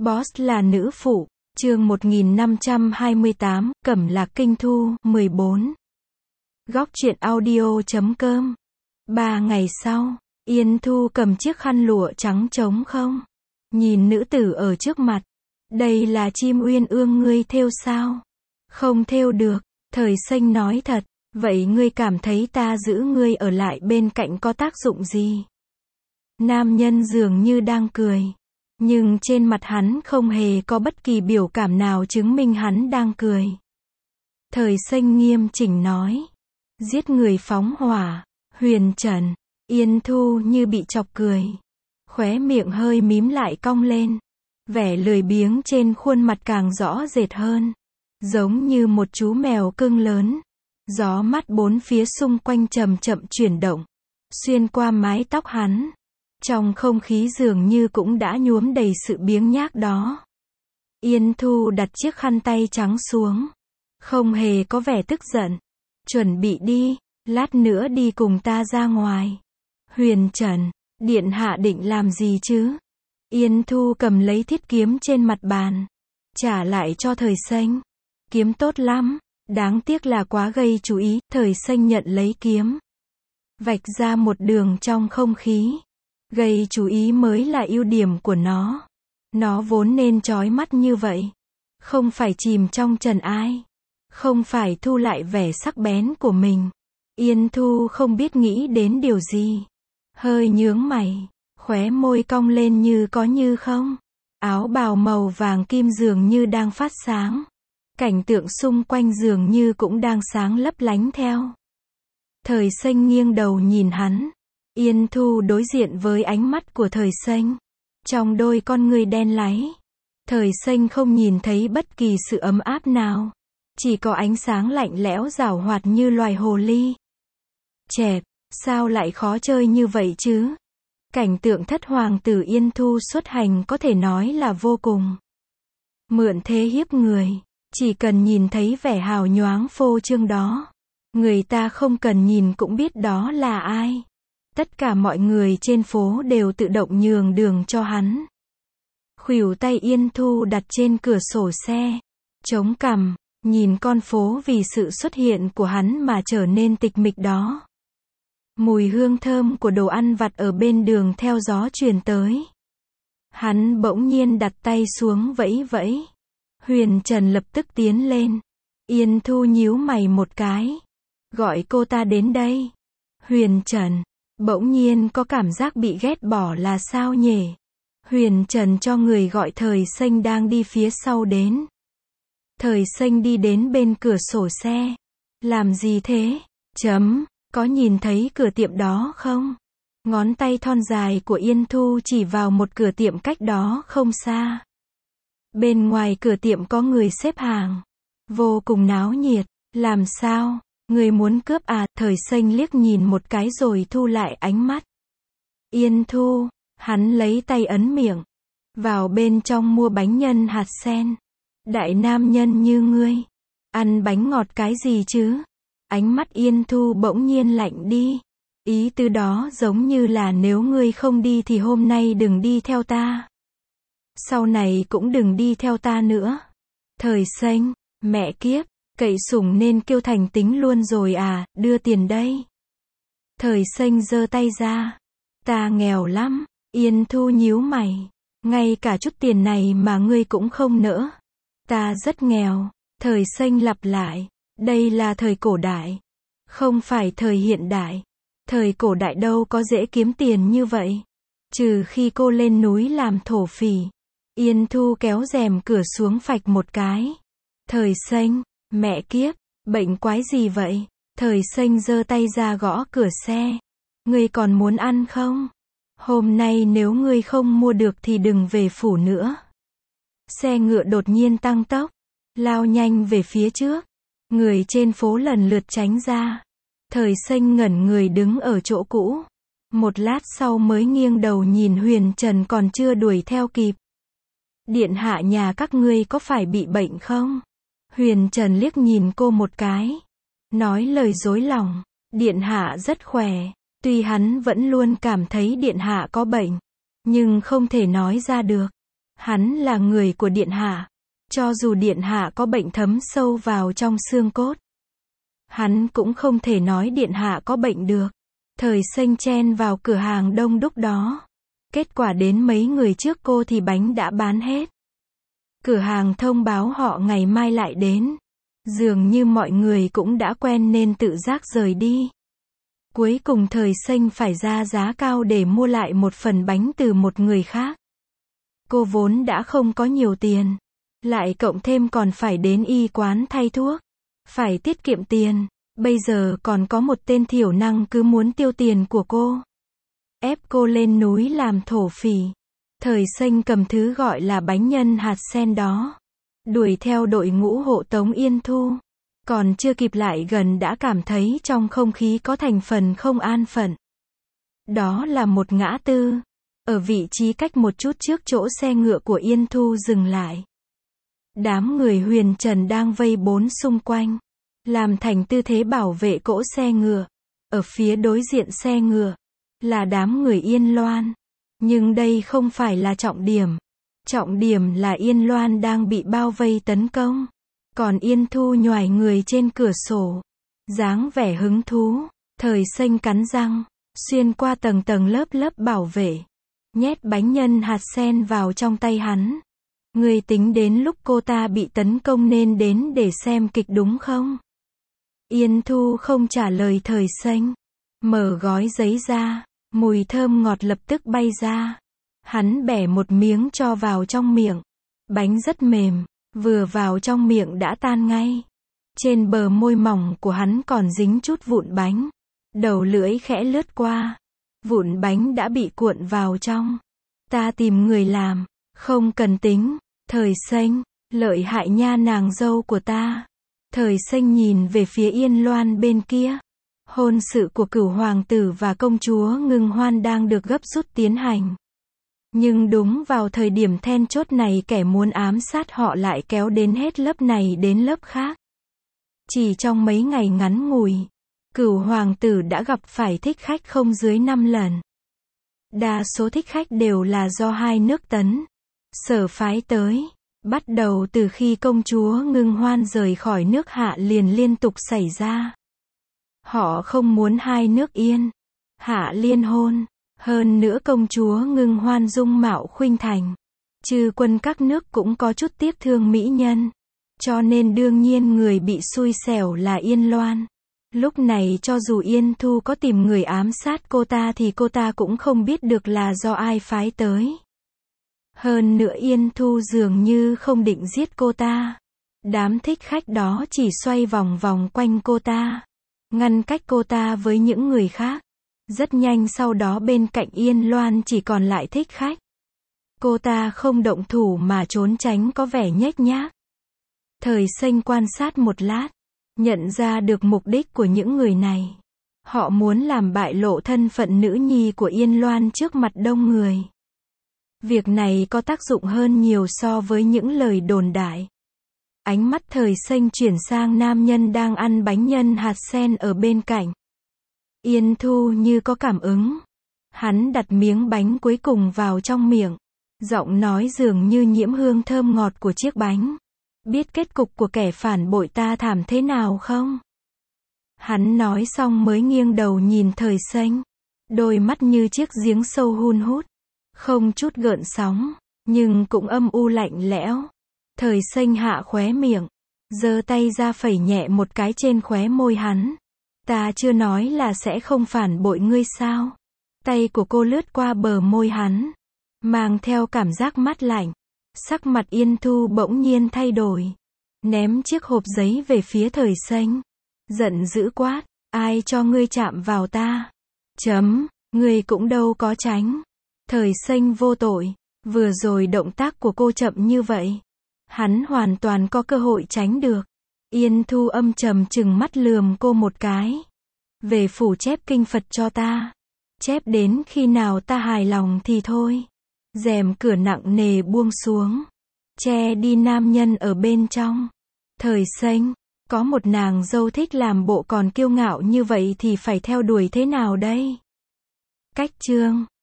Boss là nữ phụ, chương 1528, Cẩm Lạc Kinh Thu, 14. Góc truyện audio.com. 3 ngày sau, Yên Thu cầm chiếc khăn lụa trắng trống không. Nhìn nữ tử ở trước mặt. Đây là chim uyên ương ngươi thêu sao? Không thêu được, Thời Xanh nói thật. Vậy ngươi cảm thấy ta giữ ngươi ở lại bên cạnh có tác dụng gì? Nam nhân dường như đang cười. Nhưng trên mặt hắn không hề có bất kỳ biểu cảm nào chứng minh hắn đang cười. Thời Xanh nghiêm chỉnh nói. Giết người phóng hỏa, Huyền Trần. Yên Thu như bị chọc cười. Khóe miệng hơi mím lại cong lên. Vẻ lười biếng trên khuôn mặt càng rõ rệt hơn. Giống như một chú mèo cưng lớn. Gió mát bốn phía xung quanh chậm chậm chuyển động. Xuyên qua mái tóc hắn. Trong không khí dường như cũng đã nhuốm đầy sự biếng nhác đó. Yên Thu đặt chiếc khăn tay trắng xuống. Không hề có vẻ tức giận. Chuẩn bị đi, lát nữa đi cùng ta ra ngoài. Huyền Trần, điện hạ định làm gì chứ? Yên Thu cầm lấy thiết kiếm trên mặt bàn. Trả lại cho Thời Xanh. Kiếm tốt lắm, đáng tiếc là quá gây chú ý. Thời Xanh nhận lấy kiếm. Vạch ra một đường trong không khí. Gây chú ý mới là ưu điểm của nó. Nó vốn nên chói mắt như vậy. Không phải chìm trong trần ai. Không phải thu lại vẻ sắc bén của mình. Yên Thu không biết nghĩ đến điều gì. Hơi nhướng mày. Khóe môi cong lên như có như không. Áo bào màu vàng kim dường như đang phát sáng. Cảnh tượng xung quanh dường như cũng đang sáng lấp lánh theo. Thời Xanh nghiêng đầu nhìn hắn. Yên Thu đối diện với ánh mắt của Thời Xanh. Trong đôi con ngươi đen láy. Thời Xanh không nhìn thấy bất kỳ sự ấm áp nào. Chỉ có ánh sáng lạnh lẽo giảo hoạt như loài hồ ly. Chẹp, sao lại khó chơi như vậy chứ? Cảnh tượng thất hoàng tử Yên Thu xuất hành có thể nói là vô cùng. Mượn thế hiếp người. Chỉ cần nhìn thấy vẻ hào nhoáng phô trương đó. Người ta không cần nhìn cũng biết đó là ai. Tất cả mọi người trên phố đều tự động nhường đường cho hắn. Khuỷu tay Yên Thu đặt trên cửa sổ xe. Chống cằm, nhìn con phố vì sự xuất hiện của hắn mà trở nên tịch mịch đó. Mùi hương thơm của đồ ăn vặt ở bên đường theo gió truyền tới. Hắn bỗng nhiên đặt tay xuống vẫy vẫy. Huyền Trần lập tức tiến lên. Yên Thu nhíu mày một cái. Gọi cô ta đến đây. Huyền Trần. Bỗng nhiên có cảm giác bị ghét bỏ là sao nhỉ? Huyền Trần cho người gọi Thời Xanh đang đi phía sau đến. Thời Xanh đi đến bên cửa sổ xe. Làm gì thế? Có nhìn thấy cửa tiệm đó không? Ngón tay thon dài của Yên Thu chỉ vào một cửa tiệm cách đó không xa. Bên ngoài cửa tiệm có người xếp hàng. Vô cùng náo nhiệt. Làm sao? Người muốn cướp à? Thời Xanh liếc nhìn một cái rồi thu lại ánh mắt. Yên Thu, hắn lấy tay ấn miệng. Vào bên trong mua bánh nhân hạt sen. Đại nam nhân như ngươi. Ăn bánh ngọt cái gì chứ? Ánh mắt Yên Thu bỗng nhiên lạnh đi. Ý tứ đó giống như là nếu ngươi không đi thì hôm nay đừng đi theo ta. Sau này cũng đừng đi theo ta nữa. Thời Xanh, mẹ kiếp. Cậy sủng nên kêu thành tính luôn rồi à, đưa tiền đây. Thời Xanh giơ tay ra. Ta nghèo lắm. Yên Thu nhíu mày. Ngay cả chút tiền này mà ngươi cũng không nỡ. Ta rất nghèo. Thời Xanh lặp lại. Đây là thời cổ đại. Không phải thời hiện đại. Thời cổ đại đâu có dễ kiếm tiền như vậy. Trừ khi cô lên núi làm thổ phỉ. Yên Thu kéo rèm cửa xuống phạch một cái. Thời Xanh. Mẹ kiếp, bệnh quái gì vậy? Thời Xanh giơ tay ra gõ cửa xe. Ngươi còn muốn ăn không? Hôm nay nếu ngươi không mua được thì đừng về phủ nữa. Xe ngựa đột nhiên tăng tốc. Lao nhanh về phía trước. Người trên phố lần lượt tránh ra. Thời Xanh ngẩn người đứng ở chỗ cũ. Một lát sau mới nghiêng đầu nhìn Huyền Trần còn chưa đuổi theo kịp. Điện hạ nhà các ngươi có phải bị bệnh không? Huyền Trần liếc nhìn cô một cái. Nói lời dối lòng. Điện hạ rất khỏe. Tuy hắn vẫn luôn cảm thấy điện hạ có bệnh. Nhưng không thể nói ra được. Hắn là người của điện hạ. Cho dù điện hạ có bệnh thấm sâu vào trong xương cốt, hắn cũng không thể nói điện hạ có bệnh được. Thời Xanh chen vào cửa hàng đông đúc đó. Kết quả đến mấy người trước cô thì bánh đã bán hết. Cửa hàng thông báo họ ngày mai lại đến. Dường như mọi người cũng đã quen nên tự giác rời đi. Cuối cùng Thời Xanh phải ra giá cao để mua lại một phần bánh từ một người khác. Cô vốn đã không có nhiều tiền. Lại cộng thêm còn phải đến y quán thay thuốc. Phải tiết kiệm tiền. Bây giờ còn có một tên thiểu năng cứ muốn tiêu tiền của cô. Ép cô lên núi làm thổ phỉ. Thời Xanh cầm thứ gọi là bánh nhân hạt sen đó. Đuổi theo đội ngũ hộ tống Yên Thu. Còn chưa kịp lại gần đã cảm thấy trong không khí có thành phần không an phận. Đó là một ngã tư. Ở vị trí cách một chút trước chỗ xe ngựa của Yên Thu dừng lại. Đám người Huyền Trần đang vây bốn xung quanh. Làm thành tư thế bảo vệ cỗ xe ngựa. Ở phía đối diện xe ngựa là đám người Yên Loan. Nhưng đây không phải là trọng điểm. Trọng điểm là Yên Loan đang bị bao vây tấn công. Còn Yên Thu nhoài người trên cửa sổ. Dáng vẻ hứng thú. Thời Xanh cắn răng. Xuyên qua tầng tầng lớp lớp bảo vệ. Nhét bánh nhân hạt sen vào trong tay hắn. Người tính đến lúc cô ta bị tấn công nên đến để xem kịch đúng không? Yên Thu không trả lời Thời Xanh. Mở gói giấy ra. Mùi thơm ngọt lập tức bay ra. Hắn bẻ một miếng cho vào trong miệng. Bánh rất mềm. Vừa vào trong miệng đã tan ngay. Trên bờ môi mỏng của hắn còn dính chút vụn bánh. Đầu lưỡi khẽ lướt qua. Vụn bánh đã bị cuộn vào trong. Ta tìm người làm. Không cần tính. Thời Xanh. Lợi hại nha nàng dâu của ta. Thời Xanh nhìn về phía Yên Loan bên kia. Hôn sự của cửu hoàng tử và công chúa Ngưng Hoan đang được gấp rút tiến hành. Nhưng đúng vào thời điểm then chốt này kẻ muốn ám sát họ lại kéo đến hết lớp này đến lớp khác. Chỉ trong mấy ngày ngắn ngủi, cửu hoàng tử đã gặp phải thích khách không dưới 5 lần. Đa số thích khách đều là do hai nước Tấn, Sở phái tới. Bắt đầu từ khi công chúa Ngưng Hoan rời khỏi nước Hạ liền liên tục xảy ra. Họ không muốn hai nước Yên, Hạ liên hôn. Hơn nữa công chúa Ngưng Hoan dung mạo khuynh thành. Chư quân các nước cũng có chút tiếc thương mỹ nhân. Cho nên đương nhiên người bị xui xẻo là Yên Loan. Lúc này cho dù Yên Thu có tìm người ám sát cô ta thì cô ta cũng không biết được là do ai phái tới. Hơn nữa Yên Thu dường như không định giết cô ta. Đám thích khách đó chỉ xoay vòng vòng quanh cô ta. Ngăn cách cô ta với những người khác. Rất nhanh sau đó bên cạnh Yên Loan chỉ còn lại thích khách. Cô ta không động thủ mà trốn tránh có vẻ nhếch nhác. Thời Xanh quan sát một lát. Nhận ra được mục đích của những người này. Họ muốn làm bại lộ thân phận nữ nhi của Yên Loan trước mặt đông người. Việc này có tác dụng hơn nhiều so với những lời đồn đại. Ánh mắt Thời Xanh chuyển sang nam nhân đang ăn bánh nhân hạt sen ở bên cạnh. Yên Thu như có cảm ứng. Hắn đặt miếng bánh cuối cùng vào trong miệng. Giọng nói dường như nhiễm hương thơm ngọt của chiếc bánh. Biết kết cục của kẻ phản bội ta thảm thế nào không? Hắn nói xong mới nghiêng đầu nhìn Thời Xanh. Đôi mắt như chiếc giếng sâu hun hút. Không chút gợn sóng, nhưng cũng âm u lạnh lẽo. Thời Xanh hạ khóe miệng. Giơ tay ra phẩy nhẹ một cái trên khóe môi hắn. Ta chưa nói là sẽ không phản bội ngươi sao? Tay của cô lướt qua bờ môi hắn. Mang theo cảm giác mát lạnh. Sắc mặt Yên Thu bỗng nhiên thay đổi. Ném chiếc hộp giấy về phía Thời Xanh. Giận dữ quát. Ai cho ngươi chạm vào ta? Ngươi cũng đâu có tránh. Thời Xanh vô tội. Vừa rồi động tác của cô chậm như vậy. Hắn hoàn toàn có cơ hội tránh được. Yên Thu âm trầm trừng mắt lườm cô một cái. Về phủ chép kinh Phật cho ta. Chép đến khi nào ta hài lòng thì thôi. Rèm cửa nặng nề buông xuống. Che đi nam nhân ở bên trong. Thời Xanh, có một nàng dâu thích làm bộ còn kiêu ngạo như vậy thì phải theo đuổi thế nào đây? Cách chương